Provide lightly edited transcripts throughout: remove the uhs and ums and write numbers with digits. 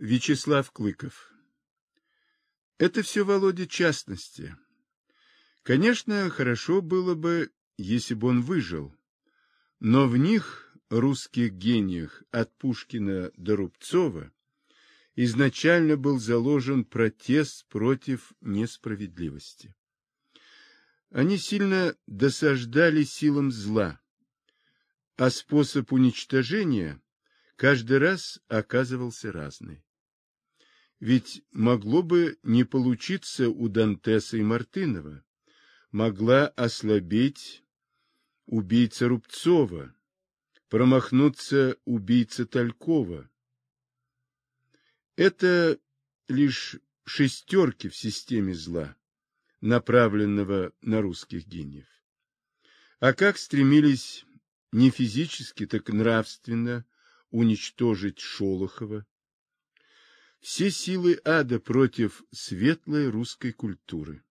Вячеслав Клыков. Это все, Володя, частности. Конечно, хорошо было бы, если бы он выжил, но в них, русских гениях, от Пушкина до Рубцова, изначально был заложен протест против несправедливости. Они сильно досаждали силам зла, а способ уничтожения каждый раз оказывался разный. Ведь могло бы не получиться у Дантеса и Мартынова, могла ослабеть убийца Рубцова, промахнуться убийца Талькова. Это лишь шестерки в системе зла, направленного на русских гениев. А как стремились не физически, так нравственно уничтожить Шолохова? Все силы ада против светлой русской культуры.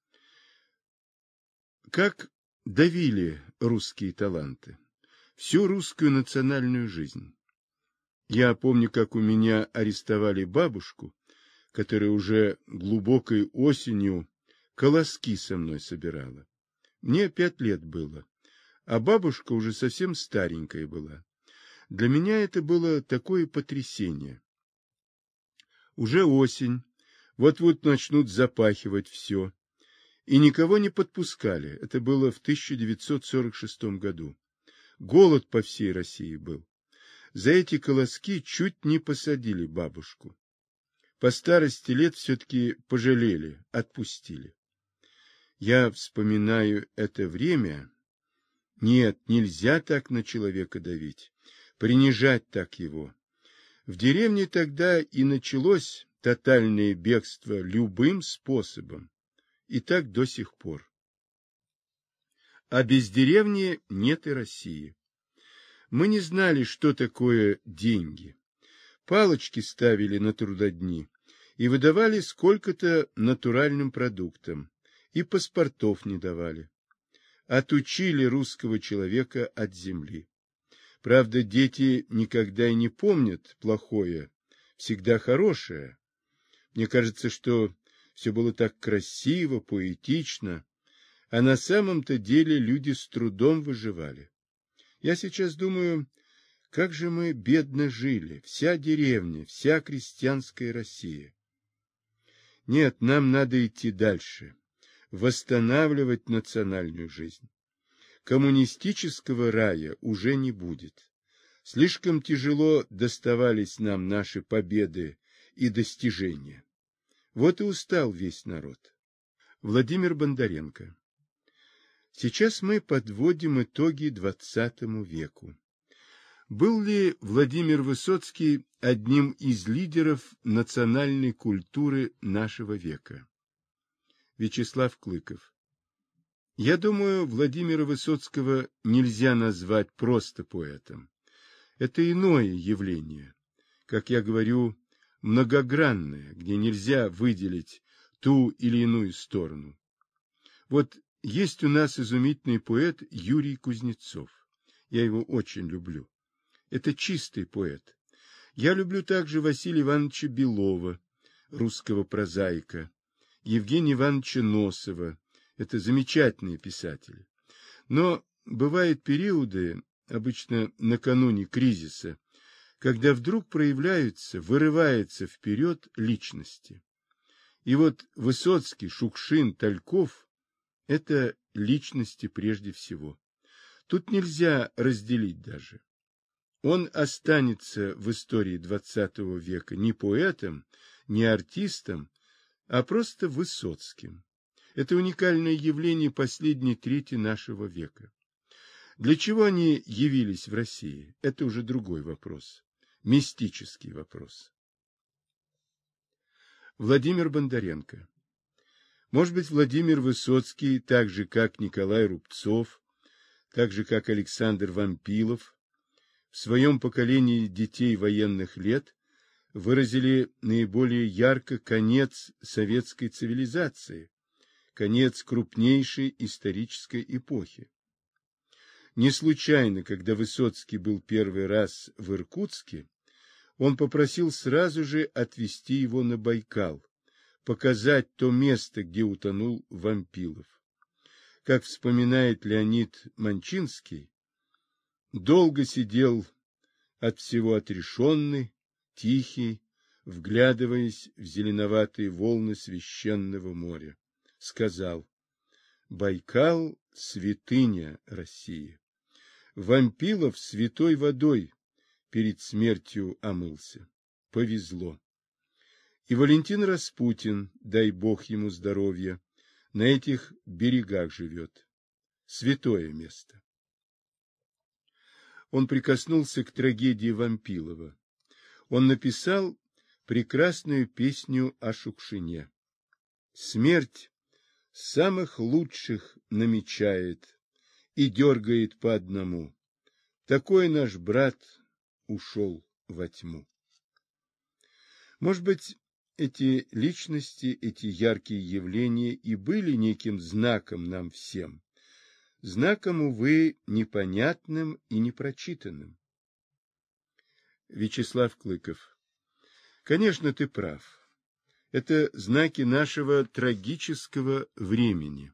Как давили русские таланты, всю русскую национальную жизнь. Я помню, как у меня арестовали бабушку, которая уже глубокой осенью колоски со мной собирала. Мне 5 лет было, а бабушка уже совсем старенькая была. Для меня это было такое потрясение. Уже осень, вот-вот начнут запахивать все. И никого не подпускали. Это было в 1946 году. Голод по всей России был. За эти колоски чуть не посадили бабушку. По старости лет все-таки пожалели, отпустили. Я вспоминаю это время. Нет, нельзя так на человека давить, принижать так его. В деревне тогда и началось тотальное бегство любым способом. И так до сих пор. А без деревни нет и России. Мы не знали, что такое деньги. Палочки ставили на трудодни и выдавали сколько-то натуральным продуктам, и паспортов не давали. Отучили русского человека от земли. Правда, дети никогда и не помнят плохое, всегда хорошее. Мне кажется, что все было так красиво, поэтично, а на самом-то деле люди с трудом выживали. Я сейчас думаю, как же мы бедно жили, вся деревня, вся крестьянская Россия. Нет, нам надо идти дальше, восстанавливать национальную жизнь. Коммунистического рая уже не будет. Слишком тяжело доставались нам наши победы и достижения. Вот и устал весь народ. Владимир Бондаренко. Сейчас мы подводим итоги XX веку. Был ли Владимир Высоцкий одним из лидеров национальной культуры нашего века? Вячеслав Клыков. Я думаю, Владимира Высоцкого нельзя назвать просто поэтом. Это иное явление, как я говорю, многогранное, где нельзя выделить ту или иную сторону. Вот есть у нас изумительный поэт Юрий Кузнецов. Я его очень люблю. Это чистый поэт. Я люблю также Василия Ивановича Белова, русского прозаика, Евгения Ивановича Носова. Это замечательные писатели. Но бывают периоды, обычно накануне кризиса, когда вдруг проявляются, вырываются вперед личности. И вот Высоцкий, Шукшин, Тальков – это личности прежде всего. Тут нельзя разделить даже. Он останется в истории XX века не поэтом, не артистом, а просто Высоцким. Это уникальное явление последней трети нашего века. Для чего они явились в России? Это уже другой вопрос. Мистический вопрос. Владимир Бондаренко. Может быть, Владимир Высоцкий, так же, как Николай Рубцов, так же, как Александр Вампилов, в своем поколении детей военных лет выразили наиболее ярко конец советской цивилизации, конец крупнейшей исторической эпохи. Не случайно, когда Высоцкий был первый раз в Иркутске, Он попросил сразу же отвезти его на Байкал, показать то место, где утонул Вампилов. Как вспоминает Леонид Манчинский, долго сидел от всего отрешенный, тихий, вглядываясь в зеленоватые волны священного моря. Сказал: «Байкал — святыня России. Вампилов святой водой перед смертью омылся. Повезло». И Валентин Распутин, дай бог ему здоровья, на этих берегах живет. Святое место. Он прикоснулся к трагедии Вампилова. Он написал прекрасную песню о Шукшине. Смерть самых лучших намечает и дергает по одному. Такой наш брат ушел во тьму. Может быть, эти личности, эти яркие явления и были неким знаком нам всем. Знаком, увы, непонятным и непрочитанным. Вячеслав Клыков. Конечно, ты прав. Это знаки нашего трагического времени.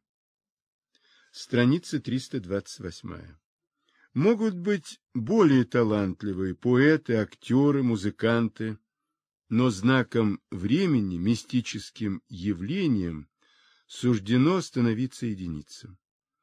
Страница 328. Могут быть более талантливые поэты, актеры, музыканты, но знаком времени, мистическим явлением суждено становиться единицам.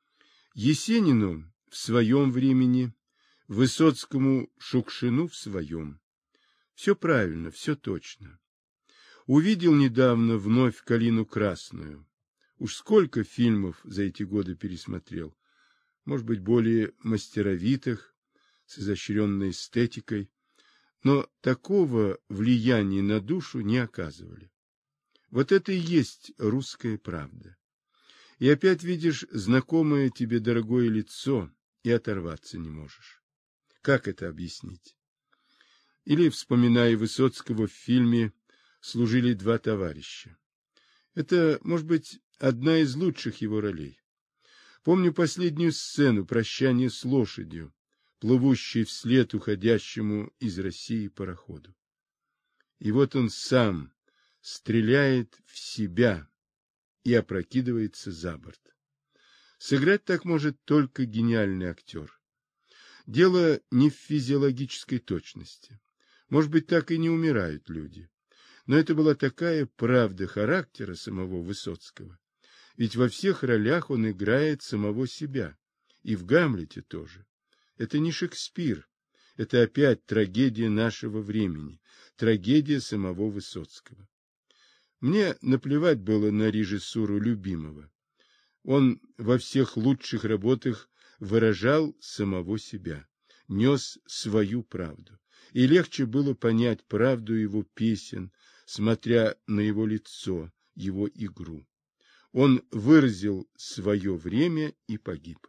Есенину в своем времени, Высоцкому, Шукшину в своем. Все правильно, все точно. Увидел недавно вновь «Калину красную». Уж сколько фильмов за эти годы пересмотрел. Может быть, более мастеровитых, с изощренной эстетикой. Но такого влияния на душу не оказывали. Вот это и есть русская правда. И опять видишь знакомое тебе дорогое лицо, и оторваться не можешь. Как это объяснить? Или, вспоминая Высоцкого в фильме «Служили два товарища». Это, может быть, одна из лучших его ролей. Помню последнюю сцену прощания с лошадью, плывущей вслед уходящему из России пароходу. И вот он сам стреляет в себя и опрокидывается за борт. Сыграть так может только гениальный актер. Дело не в физиологической точности. Может быть, так и не умирают люди. Но это была такая правда характера самого Высоцкого. Ведь во всех ролях он играет самого себя. И в «Гамлете» тоже. Это не Шекспир. Это опять трагедия нашего времени. Трагедия самого Высоцкого. Мне наплевать было на режиссуру любимого. Он во всех лучших работах выражал самого себя, нес свою правду. И легче было понять правду его песен, смотря на его лицо, его игру. Он выразил свое время и погиб.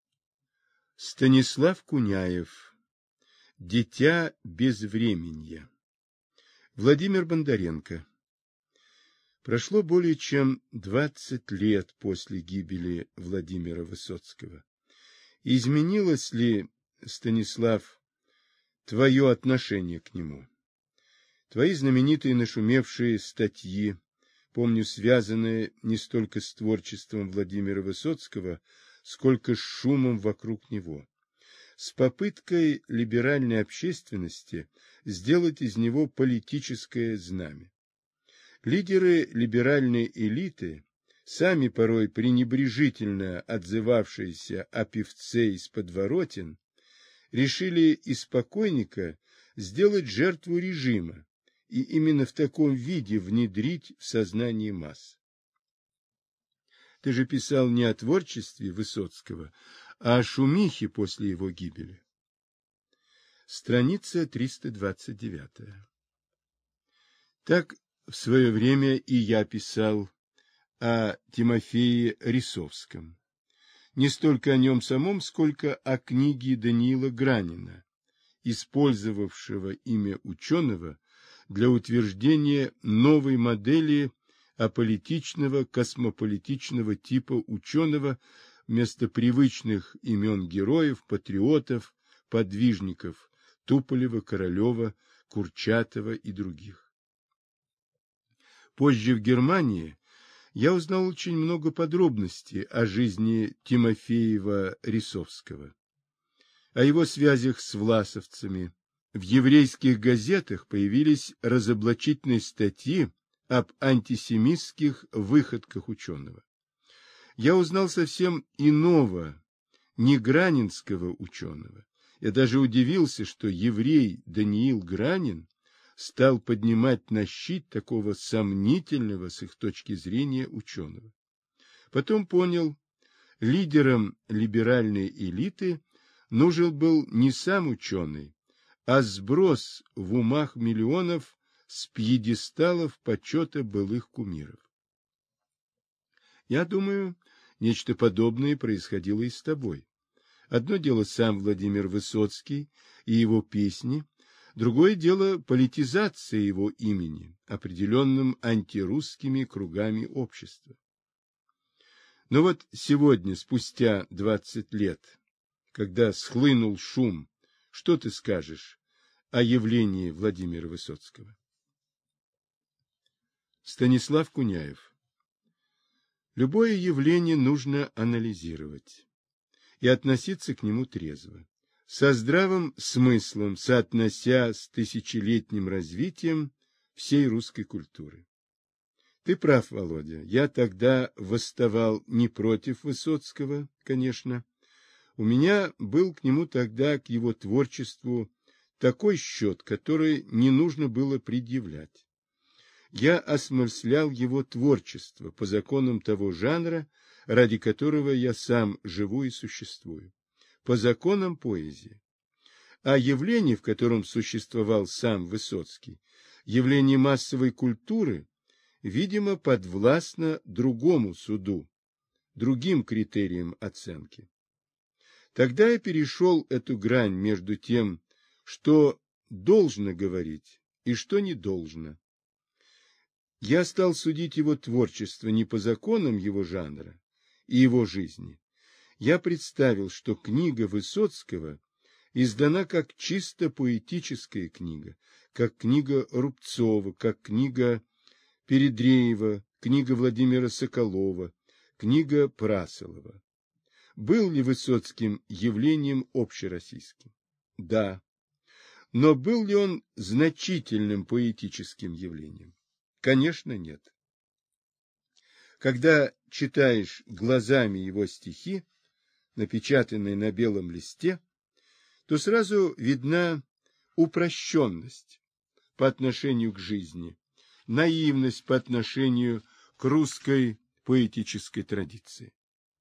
Станислав Куняев. Дитя безвременья. Владимир Бондаренко. Прошло более чем 20 лет после гибели Владимира Высоцкого. Изменилось ли, Станислав, твое отношение к нему? Твои знаменитые нашумевшие статьи, помню, связанные не столько с творчеством Владимира Высоцкого, сколько с шумом вокруг него, с попыткой либеральной общественности сделать из него политическое знамя. Лидеры либеральной элиты, сами порой пренебрежительно отзывавшиеся о певце из подворотен, решили из покойника сделать жертву режима и именно в таком виде внедрить в сознание масс. Ты же писал не о творчестве Высоцкого, а о шумихе после его гибели. Страница 329. Так в свое время и я писал о Тимофее Рисовском. Не столько о нем самом, сколько о книге Даниила Гранина, использовавшего имя ученого для утверждения новой модели аполитичного, космополитичного типа ученого вместо привычных имен героев, патриотов, подвижников Туполева, Королева, Курчатова и других. Позже в Германии я узнал очень много подробностей о жизни Тимофеева-Рисовского, о его связях с власовцами. В еврейских газетах появились разоблачительные статьи об антисемитских выходках ученого. Я узнал совсем иного, не гранинского ученого. Я даже удивился, что еврей Даниил Гранин стал поднимать на щит такого сомнительного с их точки зрения ученого. Потом понял, лидером либеральной элиты нужен был не сам ученый, а сброс в умах миллионов с пьедесталов почета былых кумиров. Я думаю, нечто подобное происходило и с тобой. Одно дело сам Владимир Высоцкий и его песни, другое дело политизация его имени определенным антирусскими кругами общества. Но вот сегодня, спустя 20 лет, когда схлынул шум, что ты скажешь о явлении Владимира Высоцкого? Станислав Куняев. Любое явление нужно анализировать и относиться к нему трезво, со здравым смыслом, соотнося с тысячелетним развитием всей русской культуры. Ты прав, Володя, я тогда восставал не против Высоцкого, конечно. У меня был к нему тогда, к его творчеству, такой счет, который не нужно было предъявлять. Я осмыслял его творчество по законам того жанра, ради которого я сам живу и существую, по законам поэзии. А явление, в котором существовал сам Высоцкий, явление массовой культуры, видимо, подвластно другому суду, другим критериям оценки. Тогда я перешел эту грань между тем, что должно говорить и что не должно. Я стал судить его творчество не по законам его жанра и его жизни. Я представил, что книга Высоцкого издана как чисто поэтическая книга, как книга Рубцова, как книга Передреева, книга Владимира Соколова, книга Прасолова. Был ли Высоцким явлением общероссийским? Да. Но был ли он значительным поэтическим явлением? Конечно, нет. Когда читаешь глазами его стихи, напечатанные на белом листе, то сразу видна упрощенность по отношению к жизни, наивность по отношению к русской поэтической традиции.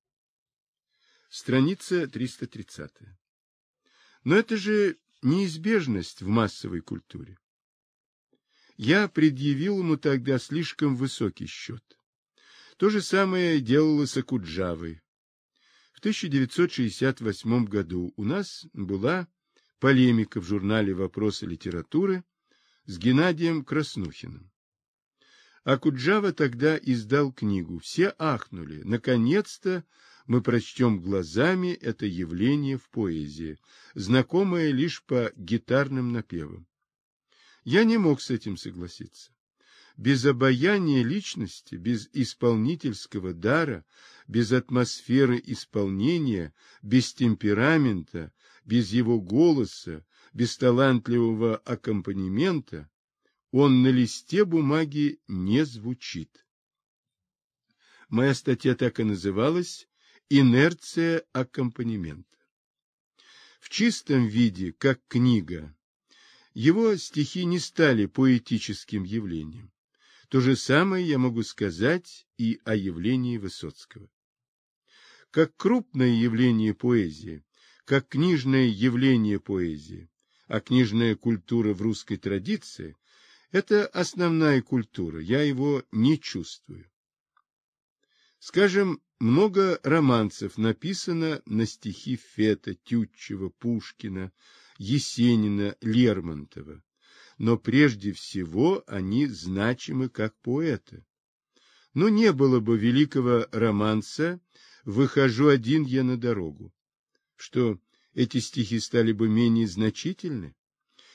Страница 330. Но это же неизбежность в массовой культуре. Я предъявил ему тогда слишком высокий счет. То же самое делалось с Окуджавой. В 1968 году у нас была полемика в журнале «Вопросы литературы» с Геннадием Краснухиным. Окуджава тогда издал книгу. Все ахнули. Наконец-то мы прочтем глазами это явление в поэзии, знакомое лишь по гитарным напевам. Я не мог с этим согласиться. Без обаяния личности, без исполнительского дара, без атмосферы исполнения, без темперамента, без его голоса, без талантливого аккомпанемента он на листе бумаги не звучит. Моя статья так и называлась «Инерция аккомпанемента». В чистом виде, как книга, его стихи не стали поэтическим явлением. То же самое я могу сказать и о явлении Высоцкого. Как крупное явление поэзии, как книжное явление поэзии, а книжная культура в русской традиции – это основная культура, я его не чувствую. Скажем, много романсов написано на стихи Фета, Тютчева, Пушкина, Есенина, Лермонтова, но прежде всего они значимы как поэты. Но не было бы великого романса «Выхожу один я на дорогу». Что, эти стихи стали бы менее значительны?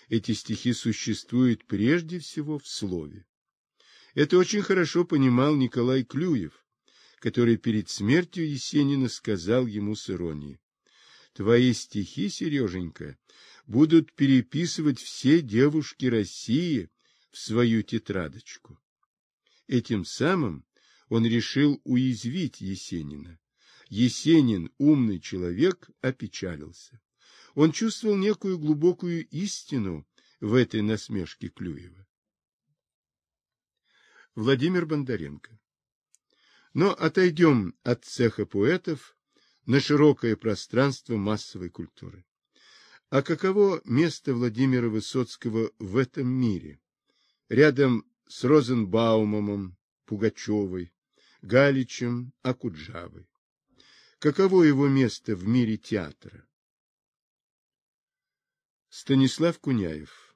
эти стихи существуют прежде всего в слове. Это очень хорошо понимал Николай Клюев, который перед смертью Есенина сказал ему с иронией: «Твои стихи, Сереженька, будут переписывать все девушки России в свою тетрадочку». Этим самым он решил уязвить Есенина. Есенин, умный человек, опечалился. Он чувствовал некую глубокую истину в этой насмешке Клюева. Владимир Бондаренко. Но отойдем от цеха поэтов на широкое пространство массовой культуры. А каково место Владимира Высоцкого в этом мире? Рядом с Розенбаумом, Пугачевой, Галичем, Окуджавой. Каково его место в мире театра? Станислав Куняев.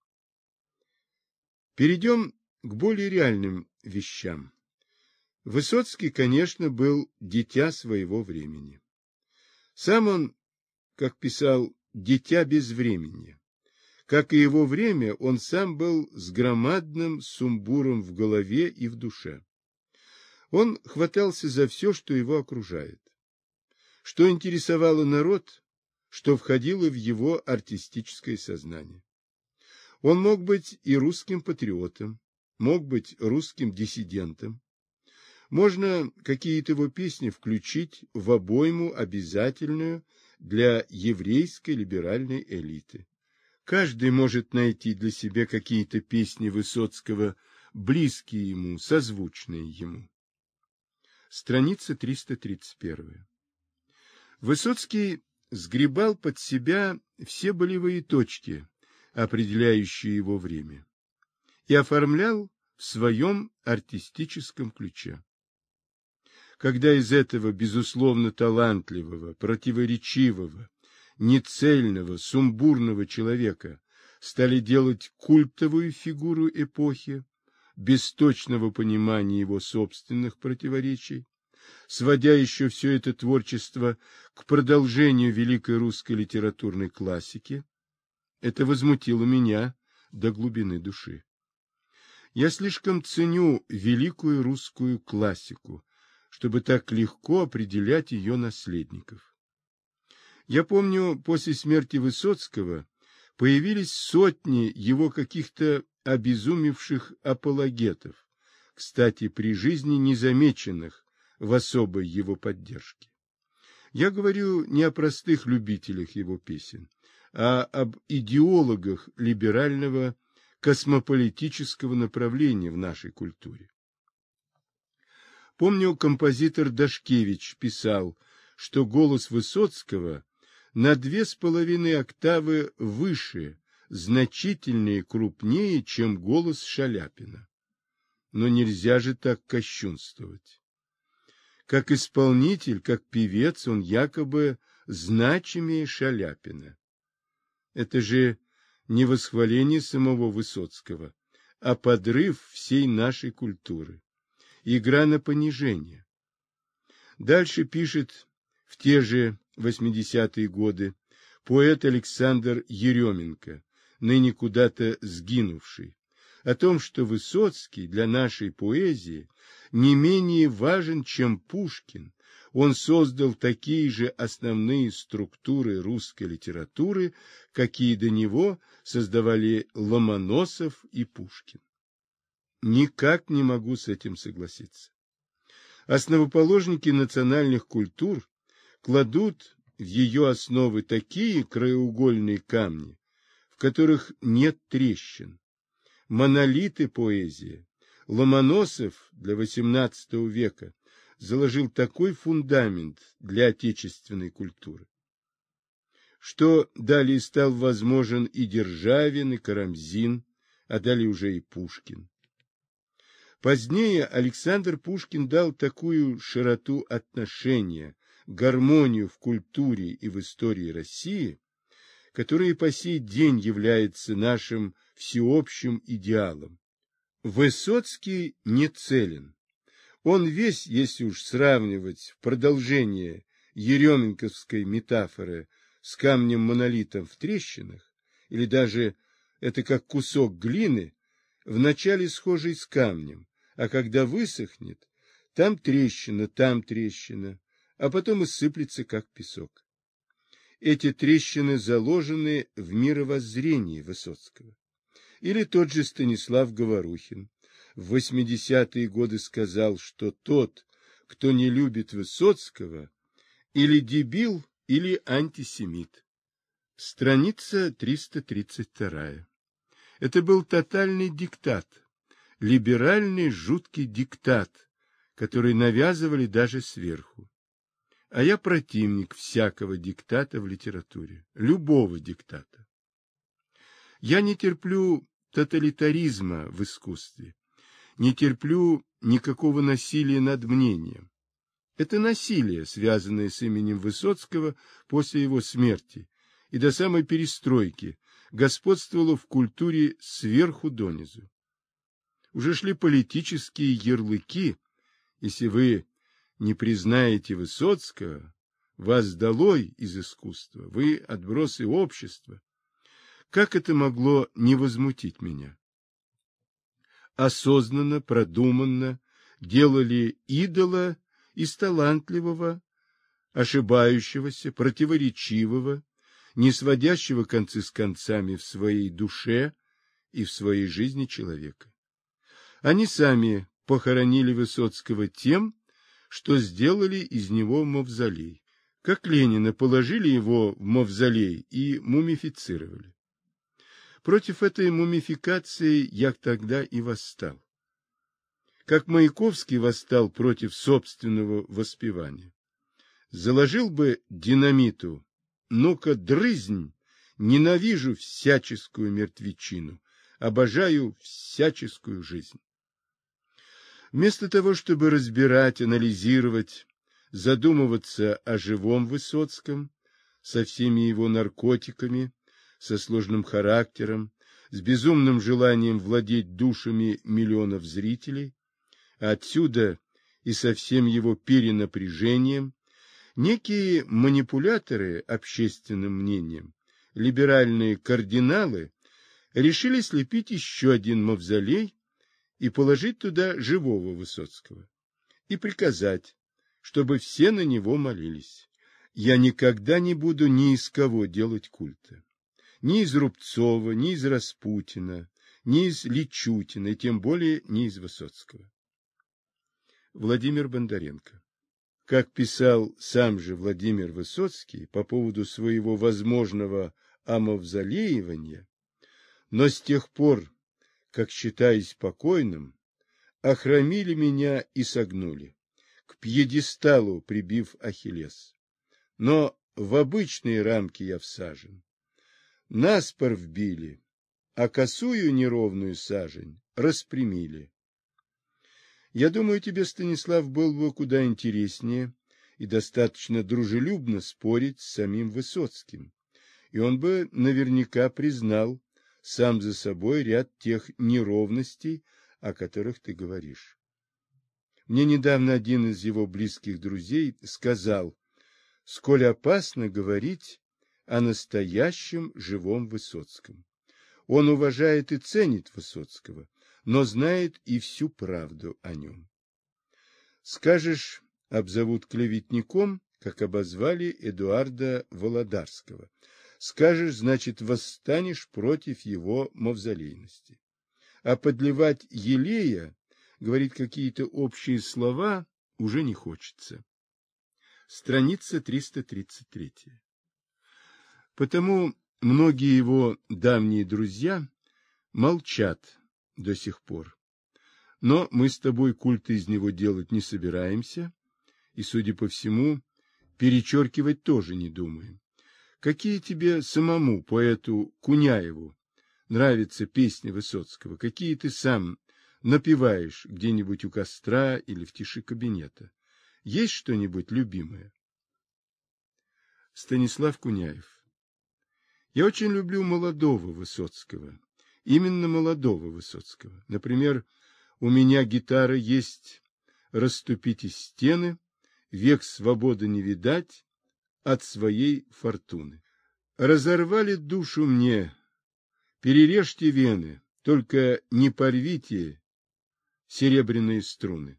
Перейдем к более реальным вещам. Высоцкий, конечно, был дитя своего времени. Сам он, как писал, дитя безвременья. Как и его время, он сам был с громадным сумбуром в голове и в душе. Он хватался за все, что его окружает. Что интересовало народ, что входило в его артистическое сознание. Он мог быть и русским патриотом, мог быть русским диссидентом. Можно какие-то его песни включить в обойму, обязательную для еврейской либеральной элиты. Каждый может найти для себя какие-то песни Высоцкого, близкие ему, созвучные ему. Страница 331. Высоцкий сгребал под себя все болевые точки, определяющие его время, и оформлял в своем артистическом ключе. Когда из этого, безусловно, талантливого, противоречивого, нецельного, сумбурного человека стали делать культовую фигуру эпохи, без точного понимания его собственных противоречий, сводя еще все это творчество к продолжению великой русской литературной классики, это возмутило меня до глубины души. Я слишком ценю великую русскую классику, чтобы так легко определять ее наследников. Я помню, после смерти Высоцкого появились сотни его каких-то обезумевших апологетов, кстати, при жизни незамеченных в особой его поддержке. Я говорю не о простых любителях его песен, а об идеологах либерального космополитического направления в нашей культуре. Помню, композитор Дашкевич писал, что голос Высоцкого на 2,5 октавы выше, значительнее, крупнее, чем голос Шаляпина. Но нельзя же так кощунствовать. Как исполнитель, как певец, он якобы значимее Шаляпина. Это же не восхваление самого Высоцкого, а подрыв всей нашей культуры. Игра на понижение. Дальше пишет в те же 80-е годы поэт Александр Еременко, ныне куда-то сгинувший, о том, что Высоцкий для нашей поэзии не менее важен, чем Пушкин. Он создал такие же основные структуры русской литературы, какие до него создавали Ломоносов и Пушкин. Никак не могу с этим согласиться. Основоположники национальных культур кладут в ее основы такие краеугольные камни, в которых нет трещин. Монолиты поэзии. Ломоносов для XVIII века заложил такой фундамент для отечественной культуры, что далее стал возможен и Державин, и Карамзин, а далее уже и Пушкин. Позднее Александр Пушкин дал такую широту отношения, гармонию в культуре и в истории России, которая по сей день является нашим всеобщим идеалом. Высоцкий не целен. Он весь, если уж сравнивать в продолжение еременковской метафоры с камнем-монолитом в трещинах, или даже Это как кусок глины, вначале схожий с камнем, а когда высохнет, там трещина, а потом и сыплется, как песок. Эти трещины заложены в мировоззрении Высоцкого. Или тот же Станислав Говорухин в 80-е годы сказал, что тот, кто не любит Высоцкого, или дебил, или антисемит. Страница 332. Это был тотальный диктат, либеральный жуткий диктат, который навязывали даже сверху. А я противник всякого диктата в литературе, любого диктата. Я не терплю тоталитаризма в искусстве, не терплю никакого насилия над мнением. Это насилие, связанное с именем Высоцкого после его смерти и до самой перестройки, господствовало в культуре сверху донизу. Уже шли политические ярлыки. Если вы не признаете Высоцкого, вас долой из искусства, вы отбросы общества. Как это могло не возмутить меня? Осознанно, продуманно делали идола из талантливого, ошибающегося, противоречивого, не сводящего концы с концами в своей душе и в своей жизни человека. Они сами похоронили Высоцкого тем, что сделали из него мавзолей. Как Ленина, положили его в мавзолей и мумифицировали. Против этой мумификации я тогда и восстал. Как Маяковский восстал против собственного воспевания. Заложил бы динамиту: ну-ка, дрызнь, ненавижу всяческую мертвечину, обожаю всяческую жизнь. Вместо того, чтобы разбирать, анализировать, задумываться о живом Высоцком, со всеми его наркотиками, со сложным характером, с безумным желанием владеть душами миллионов зрителей, а отсюда и со всем его перенапряжением, некие манипуляторы общественным мнением, либеральные кардиналы, решили слепить еще один мавзолей и положить туда живого Высоцкого, и приказать, чтобы все на него молились. Я никогда не буду ни из кого делать культа. Ни из Рубцова, ни из Распутина, ни из Личутина, и тем более не из Высоцкого. Владимир Бондаренко. Как писал сам же Владимир Высоцкий по поводу своего возможного омавзолеивания, но с тех пор, как считаюсь покойным, охромили меня и согнули, к пьедесталу прибив Ахиллес. Но в обычные рамки я всажен. Наспор вбили, а косую неровную сажень распрямили. Я думаю, тебе, Станислав, было бы куда интереснее и достаточно дружелюбно спорить с самим Высоцким, и он бы наверняка признал сам за собой ряд тех неровностей, о которых ты говоришь. Мне недавно один из его близких друзей сказал, сколь опасно говорить о настоящем живом Высоцком. Он уважает и ценит Высоцкого, но знает и всю правду о нем. Скажешь, обзовут клеветником, как обозвали Эдуарда Володарского. Скажешь, значит, восстанешь против его мавзолейности. А подливать елея, говорит какие-то общие слова, уже не хочется. Страница 333. Потому многие его давние друзья молчат до сих пор. Но мы с тобой культа из него делать не собираемся, и, судя по всему, перечеркивать тоже не думаем. Какие тебе самому, поэту Куняеву, нравятся песни Высоцкого? Какие ты сам напеваешь где-нибудь у костра или в тиши кабинета? Есть что-нибудь любимое? Станислав Куняев. Я очень люблю молодого Высоцкого. Именно молодого Высоцкого. Например, у меня гитара есть «Расступитесь стены», «Век свободы не видать», «От своей фортуны». Разорвали душу мне Перережьте вены, только не порвите серебряные струны.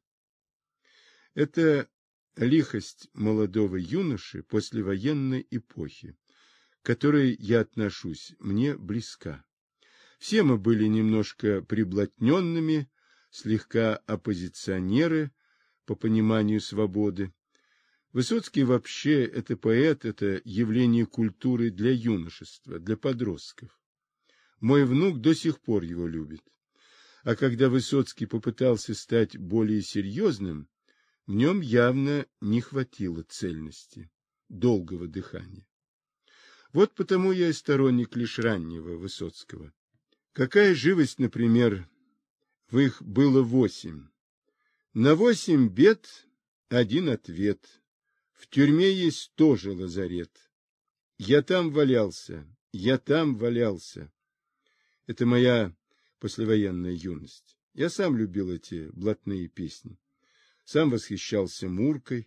Это лихость молодого юноши послевоенной эпохи, к которой я отношусь, мне близка. Все мы были немножко приблотненными, слегка оппозиционеры по пониманию свободы. Высоцкий вообще это поэт, это явление культуры для юношества, для подростков. Мой внук до сих пор его любит. А когда Высоцкий попытался стать более серьезным, в нем явно не хватило цельности, долгого дыхания. Вот потому я и сторонник лишь раннего Высоцкого. Какая живость, например, в их было 8. На 8 бед один ответ. В тюрьме есть тоже лазарет. Я там валялся, я там валялся. Это моя послевоенная юность. Я сам любил эти блатные песни. Сам восхищался Муркой.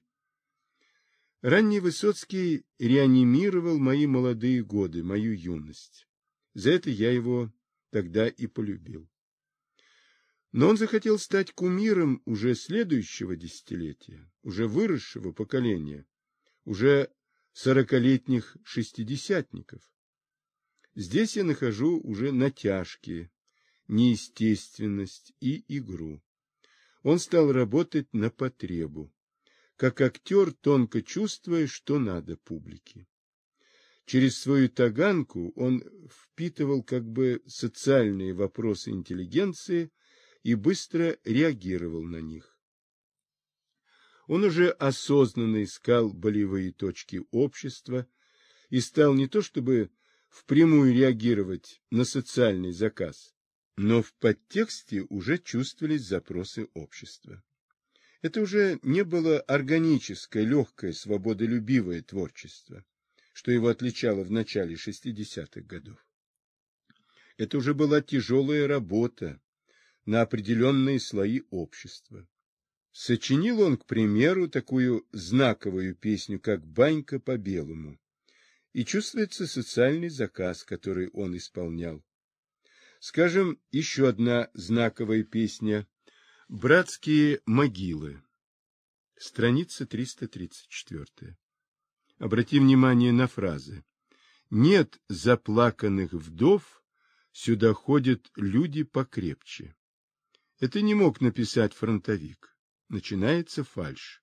Ранний Высоцкий реанимировал мои молодые годы, мою юность. За это я его тогда и полюбил. Но он захотел стать кумиром уже следующего десятилетия, уже выросшего поколения, уже 40-летних шестидесятников. Здесь я нахожу уже натяжки, неестественность и игру. Он стал работать на потребу, как актер, тонко чувствуя, что надо публике. Через свою таганку он впитывал как бы социальные вопросы интеллигенции и быстро реагировал на них. Он уже осознанно искал болевые точки общества и стал не то чтобы впрямую реагировать на социальный заказ, но в подтексте уже чувствовались запросы общества. Это уже не было органическое, легкое, свободолюбивое творчество, что его отличало в начале 60-х годов. Это уже была тяжелая работа на определенные слои общества. Сочинил он, к примеру, такую знаковую песню, как «Банька по белому», и чувствуется социальный заказ, который он исполнял. Скажем, еще одна знаковая песня «Братские могилы», страница 334. Обрати внимание на фразы. «Нет заплаканных вдов, сюда ходят люди покрепче». Это не мог написать фронтовик. Начинается фальшь.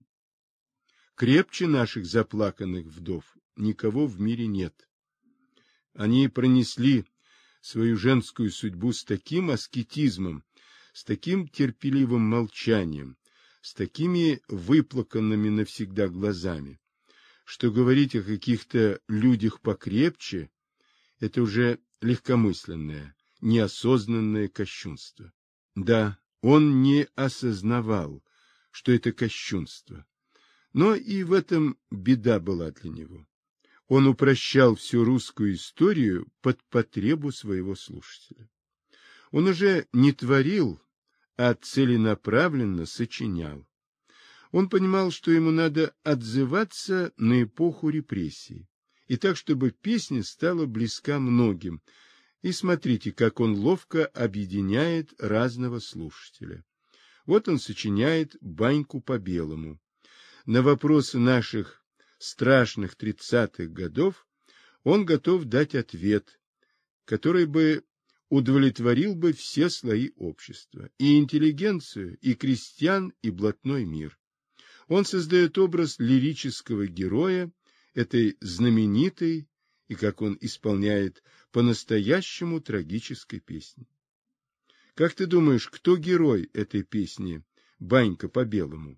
Крепче наших заплаканных вдов никого в мире нет. Они пронесли свою женскую судьбу с таким аскетизмом, с таким терпеливым молчанием, с такими выплаканными навсегда глазами, что говорить о каких-то людях покрепче – это уже легкомысленное, неосознанное кощунство. Да, он не осознавал, что это кощунство, но и в этом беда была для него. Он упрощал всю русскую историю под потребу своего слушателя. Он уже не творил, а целенаправленно сочинял. Он понимал, что ему надо отзываться на эпоху репрессий, и так, чтобы песня стала близка многим. И смотрите, как он ловко объединяет разного слушателя. Вот он сочиняет «Баньку по белому». На вопросы наших страшных 30-х годов он готов дать ответ, который бы удовлетворил бы все слои общества, и интеллигенцию, и крестьян, и блатной мир. Он создает образ лирического героя этой знаменитой, и как он исполняет по-настоящему трагической песни. Как ты думаешь, кто герой этой песни «Банька по белому»?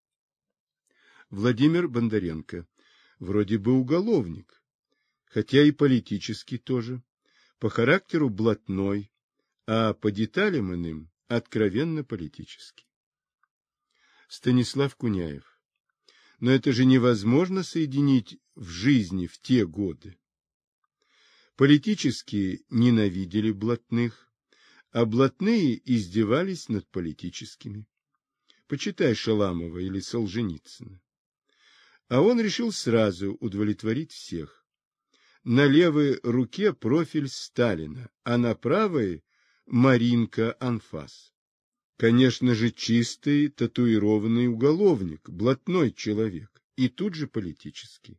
Владимир Бондаренко. Вроде бы уголовник, хотя и политический тоже, по характеру блатной, а по деталям иным откровенно политический. Станислав Куняев. Но это же невозможно соединить в жизни в те годы. Политические ненавидели блатных, а блатные издевались над политическими. Почитай Шаламова или Солженицына. А он решил сразу удовлетворить всех. На левой руке профиль Сталина, а на правой Маринка Анфас. Конечно же, чистый татуированный уголовник, блатной человек, и тут же политический.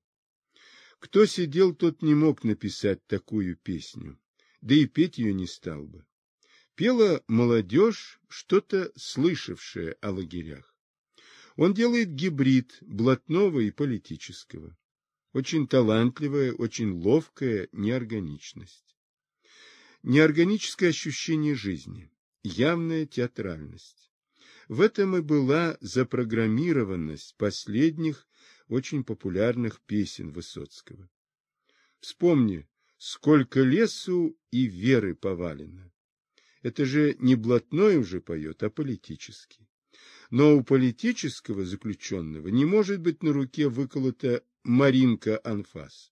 Кто сидел, тот не мог написать такую песню, да и петь ее не стал бы. Пела молодежь, что-то слышавшая о лагерях. Он делает гибрид блатного и политического. Очень талантливая, очень ловкая неорганичность. Неорганическое ощущение жизни, явная театральность. В этом и была запрограммированность последних очень популярных песен Высоцкого. Вспомни, сколько лесу и веры повалено. Это же не блатной уже поет, а политический. Но у политического заключенного не может быть на руке выколота Маринка Анфас.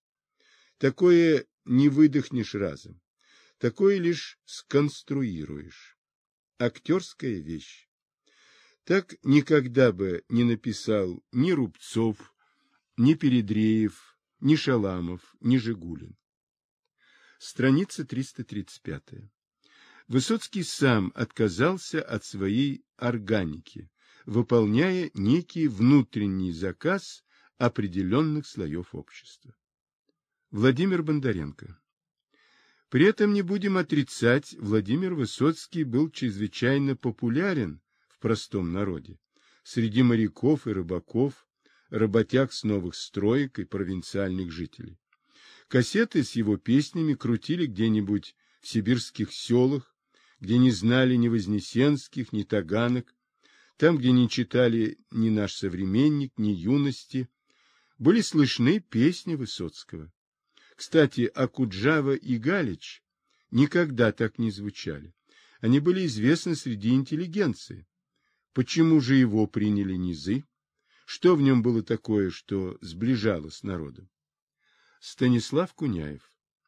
Такое не выдохнешь разом. Такое лишь сконструируешь. Актерская вещь. Так никогда бы не написал ни Рубцов, ни Передреев, ни Шаламов, ни Жигулин. Страница 335. Высоцкий сам отказался от своей органики, выполняя некий внутренний заказ определенных слоев общества. Владимир Бондаренко. При этом не будем отрицать, Владимир Высоцкий был чрезвычайно популярен в простом народе, среди моряков и рыбаков, работяг с новых строек и провинциальных жителей. Кассеты с его песнями крутили где-нибудь в сибирских селах, где не знали ни вознесенских, ни таганок, там, где не читали ни наш современник, ни юности, были слышны песни Высоцкого. Кстати, Акуджава и Галич никогда так не звучали. Они были известны среди интеллигенции. Почему же его приняли низы? Что в нем было такое, что сближало с народом? Станислав Куняев.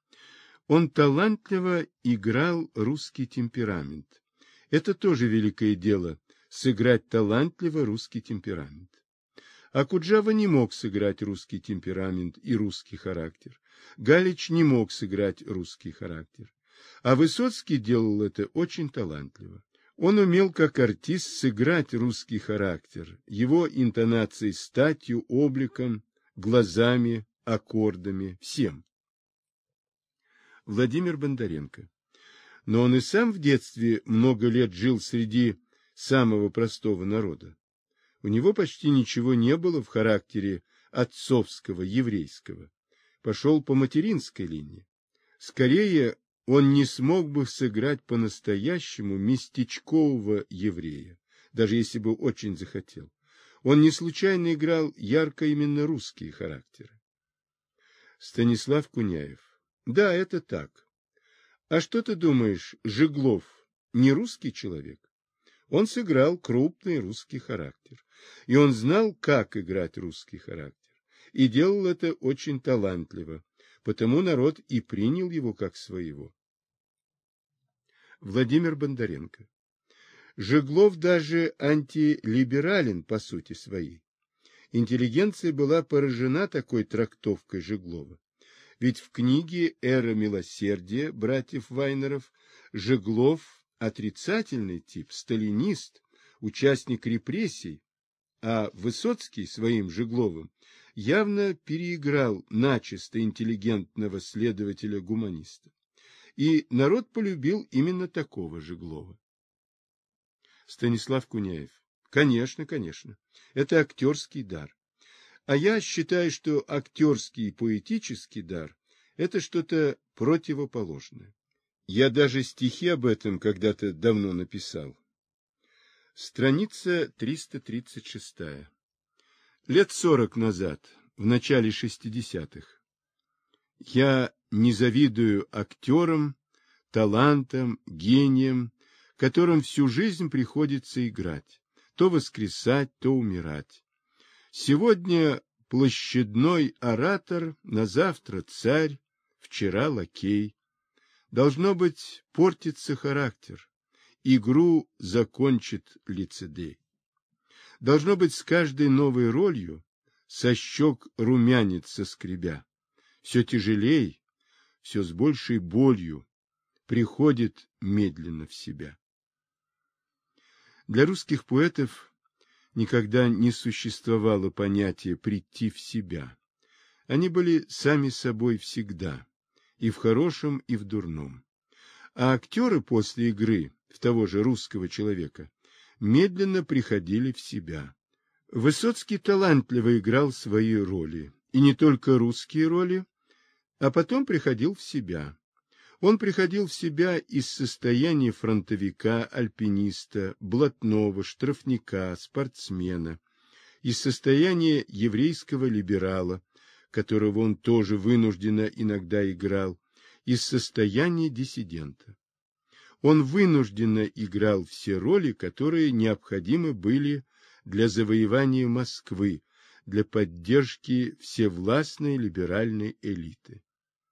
Он талантливо играл русский темперамент. Это тоже великое дело — сыграть талантливо русский темперамент. Акуджава не мог сыграть русский темперамент и русский характер. Галич не мог сыграть русский характер. А Высоцкий делал это очень талантливо. Он умел, как артист, сыграть русский характер, его интонацией, статью, обликом, глазами, аккордами, всем. Владимир Бондаренко. Но он и сам в детстве много лет жил среди самого простого народа. У него почти ничего не было в характере отцовского, еврейского. Пошел по материнской линии. Скорее, он не смог бы сыграть по-настоящему местечкового еврея, даже если бы очень захотел. Он не случайно играл ярко именно русские характеры. Станислав Куняев. Да, это так. А что ты думаешь, Жеглов не русский человек? Он сыграл крупный русский характер. И он знал, как играть русский характер. И делал это очень талантливо. Потому народ и принял его как своего. Владимир Бондаренко. Жеглов даже антилиберален по сути своей. Интеллигенция была поражена такой трактовкой Жеглова. Ведь в книге «Эра милосердия» братьев Вайнеров Жеглов отрицательный тип, сталинист, участник репрессий, а Высоцкий своим Жегловым явно переиграл начисто интеллигентного следователя-гуманиста. И народ полюбил именно такого Жеглова. Станислав Куняев. Конечно, конечно. Это актерский дар. А я считаю, что актерский и поэтический дар – это что-то противоположное. Я даже стихи об этом когда-то давно написал. Страница 336. Лет 40 назад, в начале 60-х. Я не завидую актерам, талантам, гениям, которым всю жизнь приходится играть, то воскресать, то умирать. Сегодня площадной оратор, на завтра царь, вчера лакей. Должно быть, портится характер. Игру закончит лицедей. Должно быть, с каждой новой ролью со щек румянец соскребя. Все тяжелей, все с большей болью приходит медленно в себя. Для русских поэтов никогда не существовало понятия «прийти в себя». Они были сами собой всегда, и в хорошем, и в дурном. А актеры после игры в того же русского человека медленно приходили в себя. Высоцкий талантливо играл свои роли, и не только русские роли, а потом приходил в себя. Он приходил в себя из состояния фронтовика, альпиниста, блатного, штрафника, спортсмена, из состояния еврейского либерала, которого он тоже вынужденно иногда играл, из состояния диссидента. Он вынужденно играл все роли, которые необходимы были для завоевания Москвы, для поддержки всевластной либеральной элиты.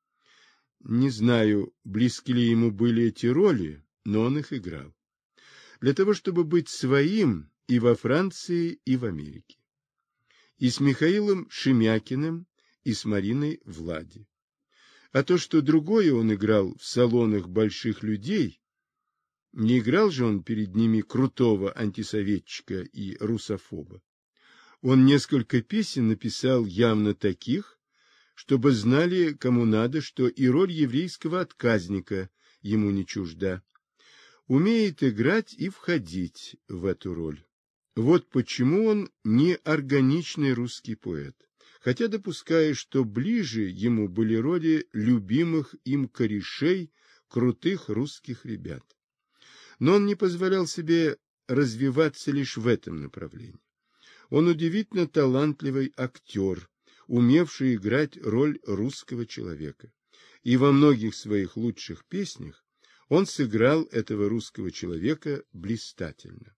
Не знаю, близки ли ему были эти роли, но он их играл. Для того, чтобы быть своим и во Франции, и в Америке. И с Михаилом Шемякиным, и с Мариной Влади. А то, что другое он играл в салонах больших людей, не играл же он перед ними крутого антисоветчика и русофоба. Он несколько песен написал явно таких, чтобы знали, кому надо, что и роль еврейского отказника ему не чужда. Умеет играть и входить в эту роль. Вот почему он не органичный русский поэт, хотя допуская, что ближе ему были роли любимых им корешей, крутых русских ребят. Но он не позволял себе развиваться лишь в этом направлении. Он удивительно талантливый актер, умевший играть роль русского человека. И во многих своих лучших песнях он сыграл этого русского человека блистательно.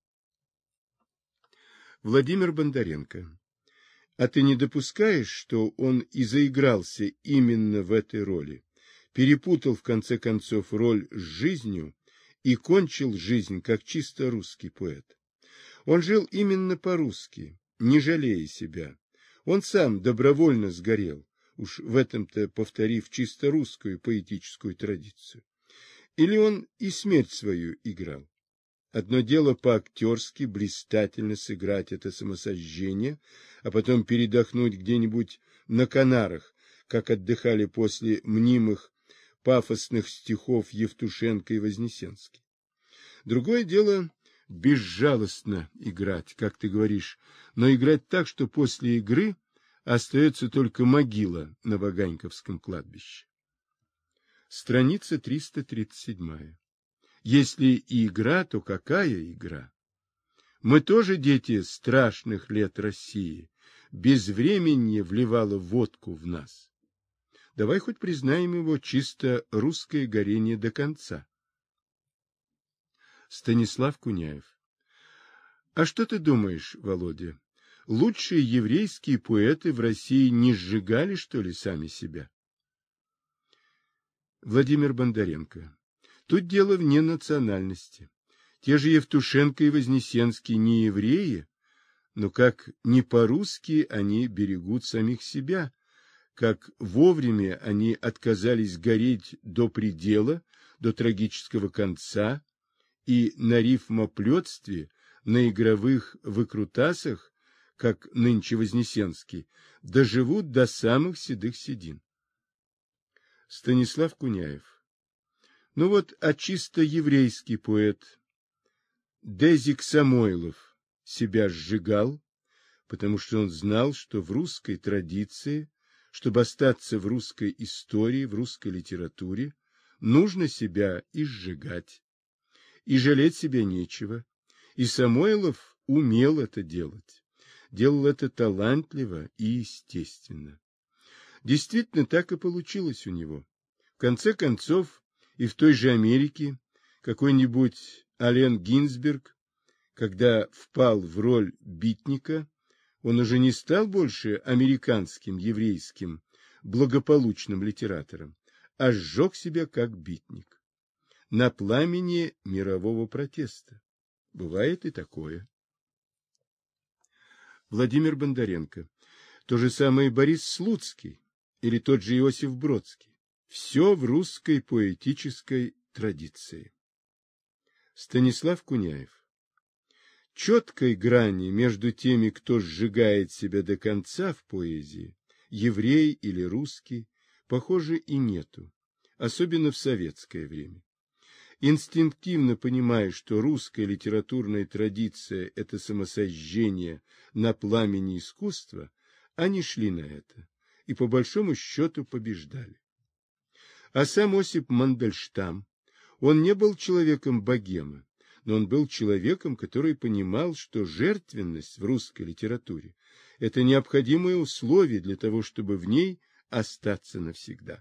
Владимир Бондаренко. А ты не допускаешь, что он и заигрался именно в этой роли, перепутал в конце концов роль с жизнью и кончил жизнь как чисто русский поэт? Он жил именно по-русски, не жалея себя. Он сам добровольно сгорел, уж в этом-то повторив чисто русскую поэтическую традицию. Или он и смерть свою играл? Одно дело по-актерски блистательно сыграть это самосожжение, а потом передохнуть где-нибудь на Канарах, как отдыхали после мнимых пафосных стихов Евтушенко и Вознесенский. Другое дело безжалостно играть, как ты говоришь, но играть так, что после игры остается только могила на Ваганьковском кладбище. Страница 337. Если и игра, то какая игра? Мы тоже дети страшных лет России. Безвременье вливало водку в нас. Давай хоть признаем его чисто русское горение до конца. Станислав Куняев. А что ты думаешь, Володя? Лучшие еврейские поэты в России не сжигали, что ли, сами себя? Владимир Бондаренко. Тут дело вне национальности. Те же Евтушенко и Вознесенский не евреи, но как не по-русски они берегут самих себя, как вовремя они отказались гореть до предела, до трагического конца, и на рифмоплетстве, на игровых выкрутасах, как нынче Вознесенский, доживут до самых седых седин. Станислав Куняев. Ну вот, а чисто еврейский поэт Дезик Самойлов себя сжигал, потому что он знал, что в русской традиции, чтобы остаться в русской истории, в русской литературе, нужно себя и сжигать. И жалеть себя нечего. И Самойлов умел это делать. Делал это талантливо и естественно. Действительно, так и получилось у него. В конце концов, и в той же Америке какой-нибудь Аллен Гинзберг, когда впал в роль битника, он уже не стал больше американским, еврейским, благополучным литератором, а сжег себя как битник. На пламени мирового протеста. Бывает и такое. Владимир Бондаренко. То же самое Борис Слуцкий или тот же Иосиф Бродский. Все в русской поэтической традиции. Станислав Куняев. Четкой грани между теми, кто сжигает себя до конца в поэзии, еврей или русский, похоже, и нету, особенно в советское время. Инстинктивно понимая, что русская литературная традиция – это самосожжение на пламени искусства, они шли на это и по большому счету побеждали. А сам Осип Мандельштам, он не был человеком богемы, но он был человеком, который понимал, что жертвенность в русской литературе – это необходимое условие для того, чтобы в ней остаться навсегда.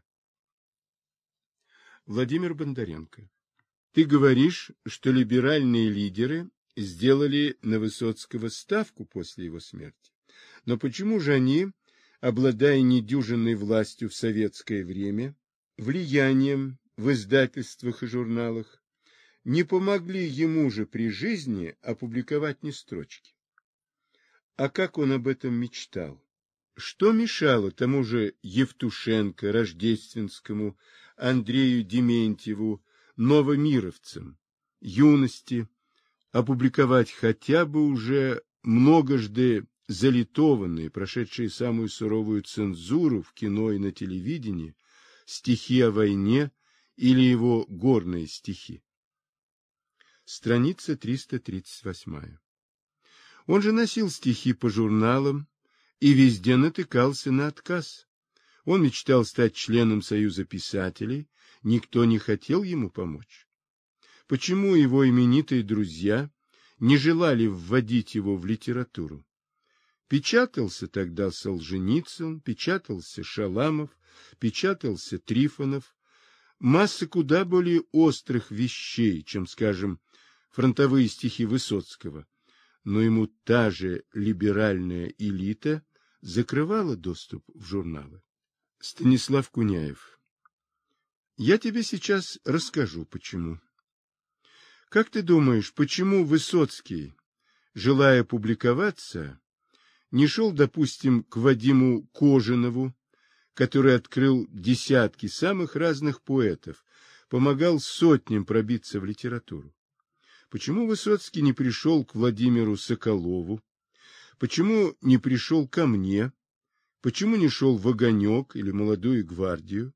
Владимир Бондаренко. Ты говоришь, что либеральные лидеры сделали на Высоцкого ставку после его смерти. Но почему же они, обладая недюжинной властью в советское время, влиянием в издательствах и журналах, не помогли ему же при жизни опубликовать ни строчки? А как он об этом мечтал? Что мешало тому же Евтушенко, Рождественскому, Андрею Дементьеву, новомировцам, юности, опубликовать хотя бы уже многожды залитованные, прошедшие самую суровую цензуру в кино и на телевидении, стихи о войне или его горные стихи? Страница 338. Он же носил стихи по журналам и везде натыкался на отказ. Он мечтал стать членом Союза писателей, никто не хотел ему помочь. Почему его именитые друзья не желали вводить его в литературу? Печатался тогда Солженицын, печатался Шаламов, печатался Трифонов. Масса куда более острых вещей, чем, скажем, фронтовые стихи Высоцкого. Но ему та же либеральная элита закрывала доступ в журналы. Станислав Куняев. Я тебе сейчас расскажу, почему. Как ты думаешь, почему Высоцкий, желая публиковаться, не шел, допустим, к Вадиму Кожинову, который открыл десятки самых разных поэтов, помогал сотням пробиться в литературу? Почему Высоцкий не пришел к Владимиру Соколову? Почему не пришел ко мне? Почему не шел в «Огонек» или «Молодую гвардию»?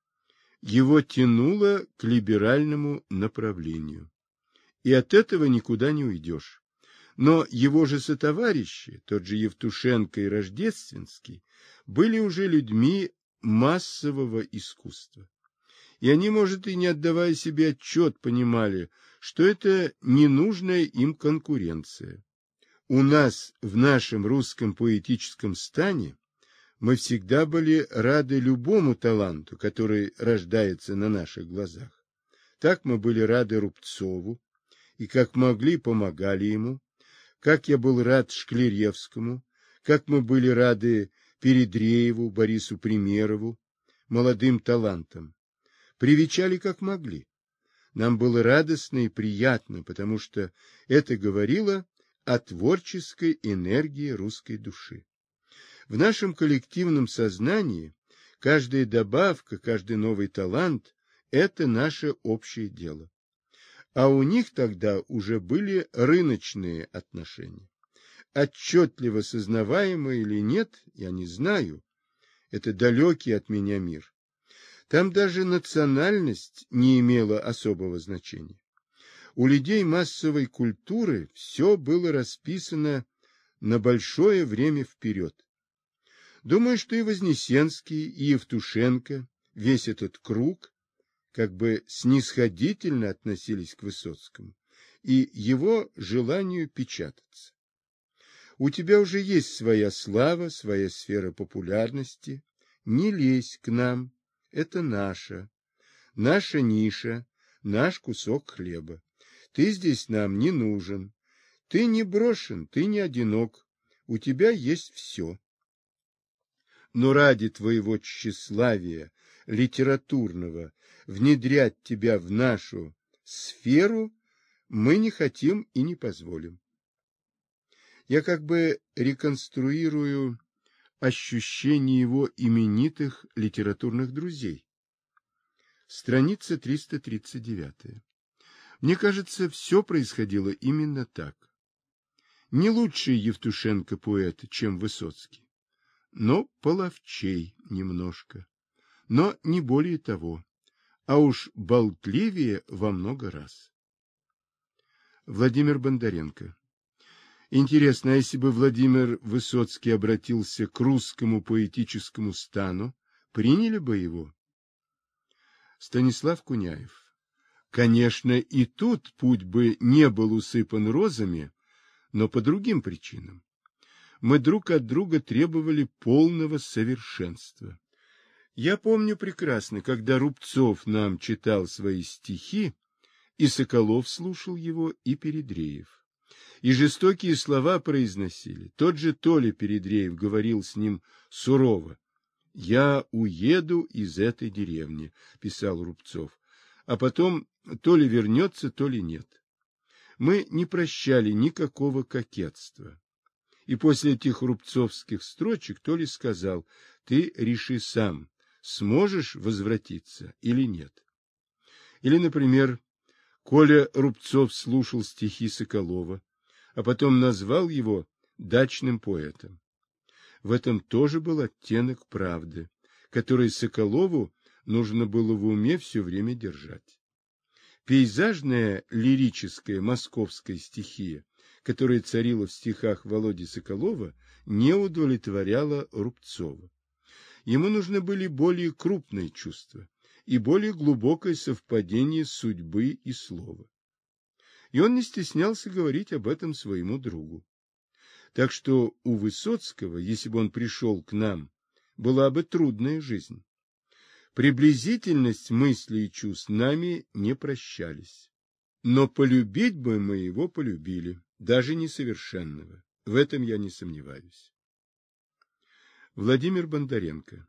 Его тянуло к либеральному направлению. И от этого никуда не уйдешь. Но его же сотоварищи, тот же Евтушенко и Рождественский, были уже людьми массового искусства. И они, может, и не отдавая себе отчет, понимали, что это ненужная им конкуренция. У нас, в нашем русском поэтическом стане, мы всегда были рады любому таланту, который рождается на наших глазах. Так мы были рады Рубцову, и как могли помогали ему, как я был рад Шклеревскому, как мы были рады Передрееву, Борису Примерову, молодым талантам. Привечали как могли. Нам было радостно и приятно, потому что это говорило о творческой энергии русской души. В нашем коллективном сознании каждая добавка, каждый новый талант – это наше общее дело. А у них тогда уже были рыночные отношения. Отчетливо сознаваемые или нет, я не знаю. Это далекий от меня мир. Там даже национальность не имела особого значения. У людей массовой культуры все было расписано на большое время вперед. Думаю, что и Вознесенский, и Евтушенко, весь этот круг, как бы снисходительно относились к Высоцкому и его желанию печататься. У тебя уже есть своя слава, своя сфера популярности. Не лезь к нам, это наша ниша, наш кусок хлеба. Ты здесь нам не нужен. Ты не брошен, ты не одинок. У тебя есть все. Но ради твоего тщеславия литературного внедрять тебя в нашу сферу мы не хотим и не позволим. Я как бы реконструирую ощущение его именитых литературных друзей. Страница 339. Мне кажется, все происходило именно так. Не лучший Евтушенко поэт, чем Высоцкий, но половчей немножко, но не более того, а уж болтливее во много раз. Владимир Бондаренко. Интересно, а если бы Владимир Высоцкий обратился к русскому поэтическому стану, приняли бы его? Станислав Куняев. Конечно, и тут путь бы не был усыпан розами, но по другим причинам. Мы друг от друга требовали полного совершенства. Я помню прекрасно, когда Рубцов нам читал свои стихи, и Соколов слушал его, и Передреев. И жестокие слова произносили. Тот же Толя Передреев говорил с ним сурово. «Я уеду из этой деревни», — писал Рубцов, а потом то ли вернется, то ли нет. Мы не прощали никакого кокетства. И после этих рубцовских строчек Толя сказал: «Ты реши сам, сможешь возвратиться или нет». Или, например, Коля Рубцов слушал стихи Соколова, а потом назвал его дачным поэтом. В этом тоже был оттенок правды, который Соколову нужно было в уме все время держать. Пейзажная лирическая московская стихия, которая царила в стихах Володи Соколова, не удовлетворяла Рубцова. Ему нужны были более крупные чувства и более глубокое совпадение судьбы и слова. И он не стеснялся говорить об этом своему другу. Так что у Высоцкого, если бы он пришел к нам, была бы трудная жизнь. Приблизительность мыслей и чувств нами не прощались. Но полюбить бы мы его полюбили, даже несовершенного. В этом я не сомневаюсь. Владимир Бондаренко.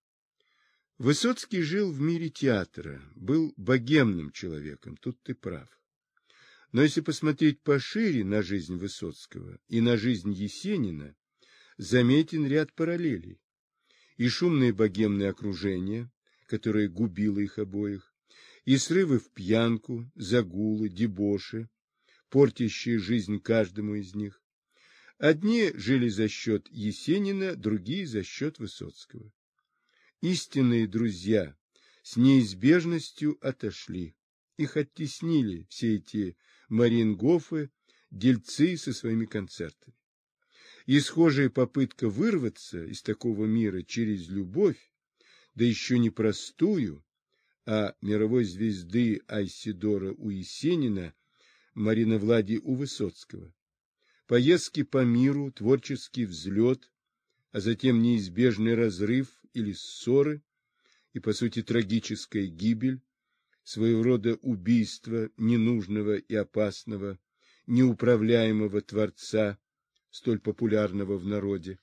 Высоцкий жил в мире театра, был богемным человеком, тут ты прав. Но если посмотреть пошире на жизнь Высоцкого и на жизнь Есенина, заметен ряд параллелей. И шумное богемное окружение, которое губило их обоих, и срывы в пьянку, загулы, дебоши, портящие жизнь каждому из них. Одни жили за счет Есенина, другие за счет Высоцкого. Истинные друзья с неизбежностью отошли. Их оттеснили все эти Мариенгофы, дельцы со своими концертами. И схожая попытка вырваться из такого мира через любовь, да еще не простую, а мировой звезды Айседора у Есенина, Марины Влади у Высоцкого. Поездки по миру, творческий взлет, а затем неизбежный разрыв или ссоры и, по сути, трагическая гибель, своего рода убийство ненужного и опасного, неуправляемого творца, столь популярного в народе.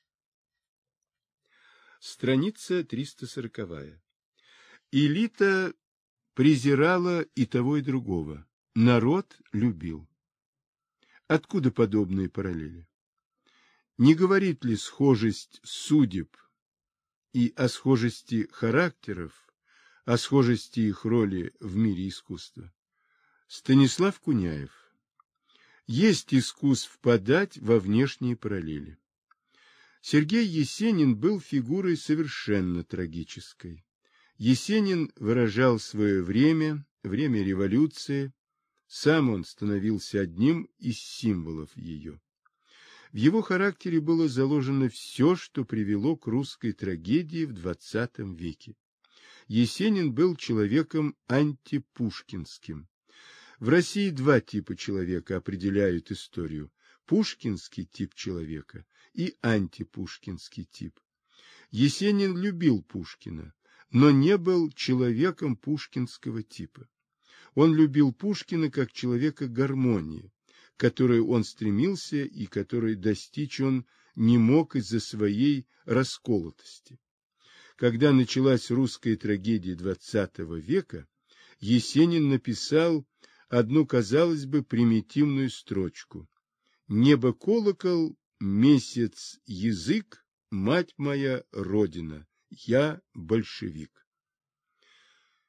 Страница 340. Элита презирала и того, и другого. Народ любил. Откуда подобные параллели? Не говорит ли схожесть судеб и о схожести характеров, о схожести их роли в мире искусства? Станислав Куняев. Есть искус впадать во внешние параллели. Сергей Есенин был фигурой совершенно трагической. Есенин выражал свое время, время революции, сам он становился одним из символов ее. В его характере было заложено все, что привело к русской трагедии в XX веке. Есенин был человеком антипушкинским. В России два типа человека определяют историю: пушкинский тип человека и антипушкинский тип. Есенин любил Пушкина, но не был человеком пушкинского типа. Он любил Пушкина как человека гармонии, к которой он стремился и которой достичь он не мог из-за своей расколотости. Когда началась русская трагедия XX века, Есенин написал одну, казалось бы, примитивную строчку: «Небо колокол, месяц язык, мать моя Родина, я большевик».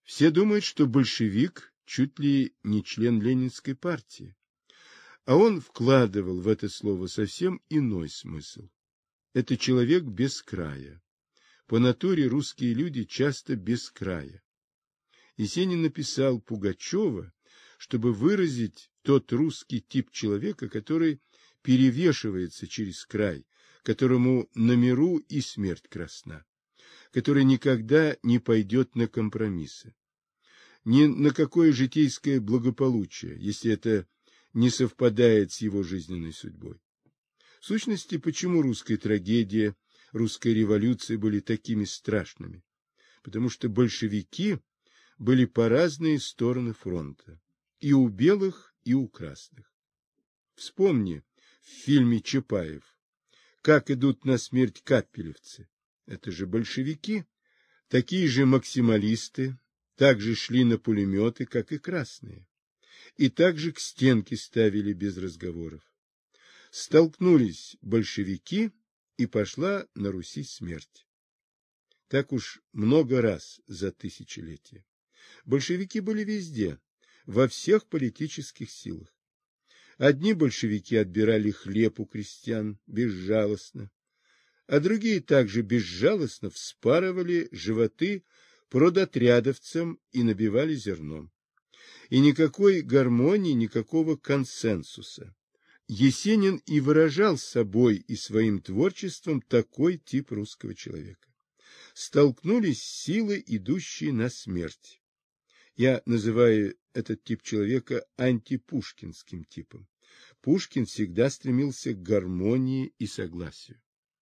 Все думают, что большевик чуть ли не член Ленинской партии, а он вкладывал в это слово совсем иной смысл. Это человек без края. По натуре русские люди часто без края. Есенин написал Пугачева, чтобы выразить тот русский тип человека, который перевешивается через край, которому на миру и смерть красна, который никогда не пойдет на компромиссы, ни на какое житейское благополучие, если это не совпадает с его жизненной судьбой. В сущности, почему русская трагедия, русская революция были такими страшными? Потому что большевики были по разные стороны фронта, и у белых, и у красных. Вспомни в фильме Чапаев, как идут на смерть капелевцы. Это же большевики, такие же максималисты, также шли на пулеметы, как и красные, и также к стенке ставили без разговоров. Столкнулись большевики, и пошла на Руси смерть. Так уж много раз за тысячелетия. Большевики были везде, во всех политических силах. Одни большевики отбирали хлеб у крестьян безжалостно, а другие также безжалостно вспарывали животы продотрядовцам и набивали зерном. И никакой гармонии, никакого консенсуса. Есенин и выражал собой и своим творчеством такой тип русского человека. Столкнулись силы, идущие на смерть. Я называю этот тип человека антипушкинским типом. Пушкин всегда стремился к гармонии и согласию.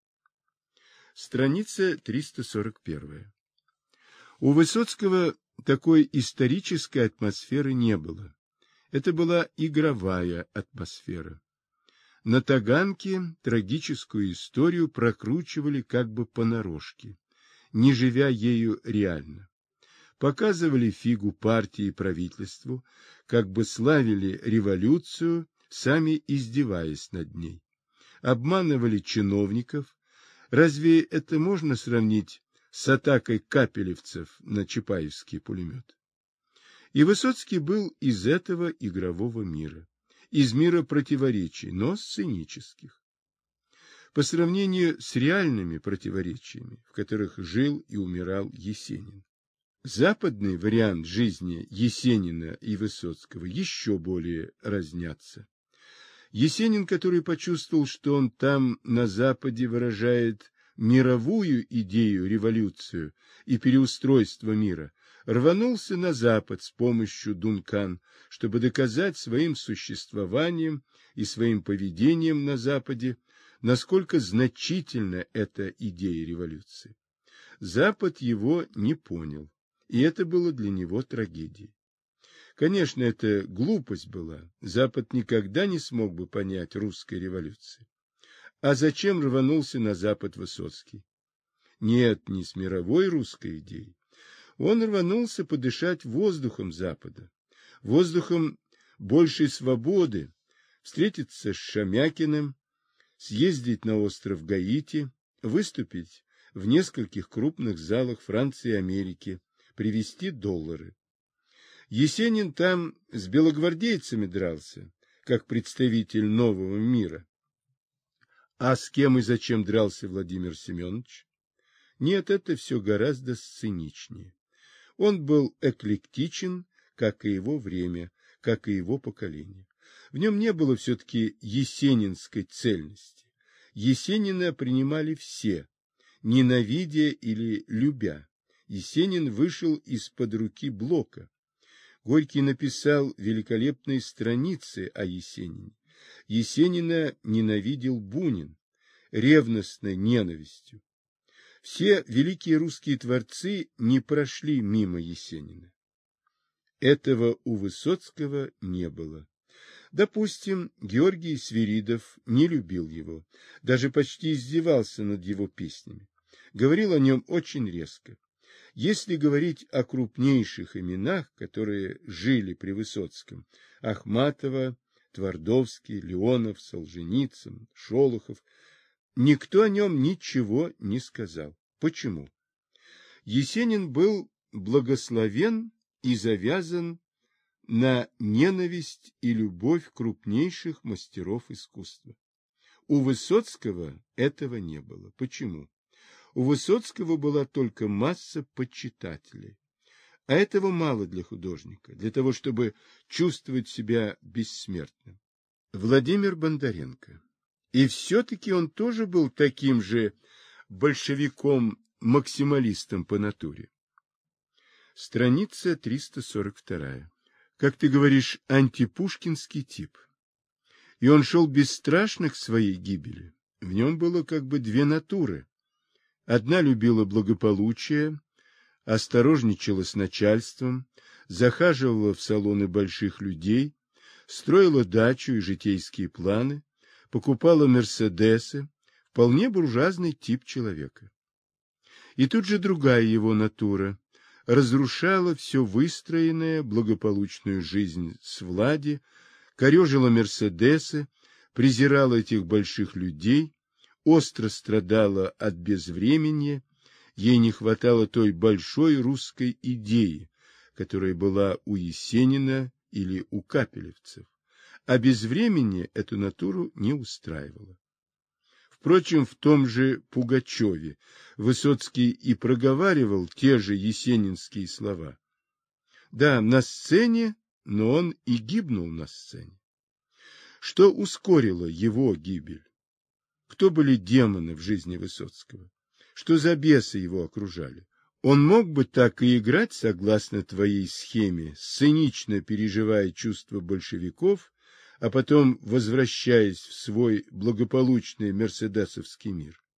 Страница 341. У Высоцкого такой исторической атмосферы не было. Это была игровая атмосфера. На Таганке трагическую историю прокручивали как бы понарошке, не живя ею реально. Показывали фигу партии и правительству, как бы славили революцию, сами издеваясь над ней. Обманывали чиновников. Разве это можно сравнить с атакой капелевцев на чапаевский пулемет? И Высоцкий был из этого игрового мира, из мира противоречий, но сценических. По сравнению с реальными противоречиями, в которых жил и умирал Есенин. Западный вариант жизни Есенина и Высоцкого еще более разнятся. Есенин, который почувствовал, что он там, на Западе, выражает мировую идею революцию и переустройство мира, рванулся на Запад с помощью Дункан, чтобы доказать своим существованием и своим поведением на Западе, насколько значительна эта идея революции. Запад его не понял, и это было для него трагедией. Конечно, это глупость была. Запад никогда не смог бы понять русской революции. А зачем рванулся на Запад Высоцкий? Нет, не с мировой русской идеей. Он рванулся подышать воздухом Запада, воздухом большей свободы, встретиться с Шамякиным, съездить на остров Гаити, выступить в нескольких крупных залах Франции и Америки, привезти доллары. Есенин там с белогвардейцами дрался, как представитель нового мира. А с кем и зачем дрался Владимир Семенович? Нет, это все гораздо сценичнее. Он был эклектичен, как и его время, как и его поколение. В нем не было все-таки есенинской цельности. Есенина принимали все, ненавидя или любя. Есенин вышел из-под руки Блока. Горький написал великолепные страницы о Есенине. Есенина ненавидел Бунин ревностной ненавистью. Все великие русские творцы не прошли мимо Есенина. Этого у Высоцкого не было. Допустим, Георгий Свиридов не любил его, даже почти издевался над его песнями. Говорил о нем очень резко. Если говорить о крупнейших именах, которые жили при Высоцком, Ахматова, Твардовский, Леонов, Солженицын, Шолохов, никто о нем ничего не сказал. Почему? Есенин был благословен и завязан на ненависть и любовь крупнейших мастеров искусства. У Высоцкого этого не было. Почему? У Высоцкого была только масса почитателей. А этого мало для художника, для того, чтобы чувствовать себя бессмертным. Владимир Бондаренко. И все-таки он тоже был таким же большевиком-максималистом по натуре. Страница 342. Как ты говоришь, антипушкинский тип. И он шел бесстрашно к своей гибели. В нем было как бы две натуры. Одна любила благополучие, осторожничала с начальством, захаживала в салоны больших людей, строила дачу и житейские планы, покупала мерседесы, вполне буржуазный тип человека. И тут же другая его натура разрушала все выстроенное, благополучную жизнь с Влади, корежила мерседесы, презирала этих больших людей, остро страдала от безвременья, ей не хватало той большой русской идеи, которая была у Есенина или у капелевцев, а безвременье эту натуру не устраивало. Впрочем, в том же Пугачеве Высоцкий и проговаривал те же есенинские слова. Да, на сцене, но он и гибнул на сцене. Что ускорило его гибель? Кто были демоны в жизни Высоцкого? Что за бесы его окружали? Он мог бы так и играть, согласно твоей схеме, цинично переживая чувства большевиков, а потом возвращаясь в свой благополучный мерседесовский мир.